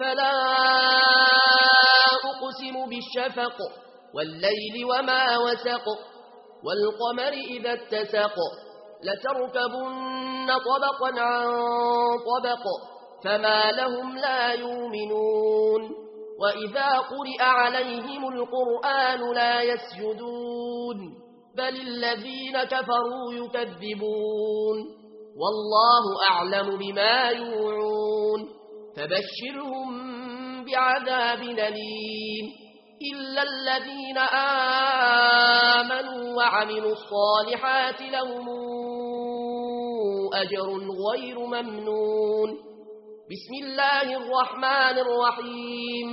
فلا أقسم بالشفق والليل وما وسق والقمر إذا اتسق لتركبن طبقا عن طبق فما لهم لا يؤمنون وإذا قرئ عليهم القرآن لا يسجدون بل الذين كفروا يكذبون والله أعلم بما يوعون فبشرهم بعذاب أليم إلا الذين آمنوا وعملوا الصالحات لهم أجر غير ممنون بسم الله الرحمن الرحيم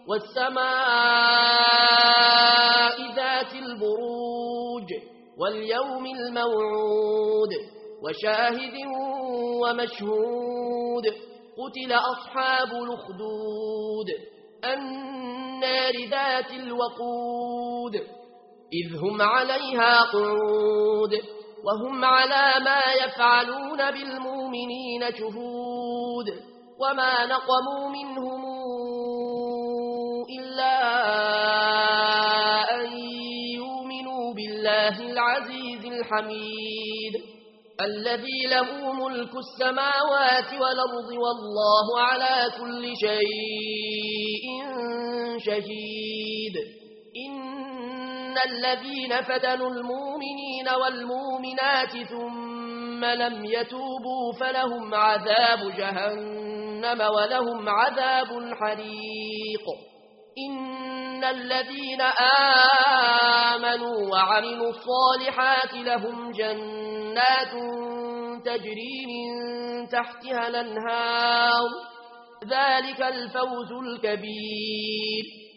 والسماء ذات البروج واليوم الموعود وشاهد ومشهود قتل أصحاب الأخدود النار ذات الوقود إذ هم عليها قعود وهم على ما يفعلون بالمؤمنين شهود وما نقموا منهم إلا أن يؤمنوا بالله العزيز الحميد الذي له ملك السماوات والأرض والله على كل شيء شهيد إن الذين فتنوا المؤمنين والمؤمنات ثم لم يتوبوا فلهم عذاب جهنم ولهم عذاب الحريق إن الذين آمنوا وعملوا الصالحات لهم جنات تجري من تحتها الأنهار ذلك الفوز الكبير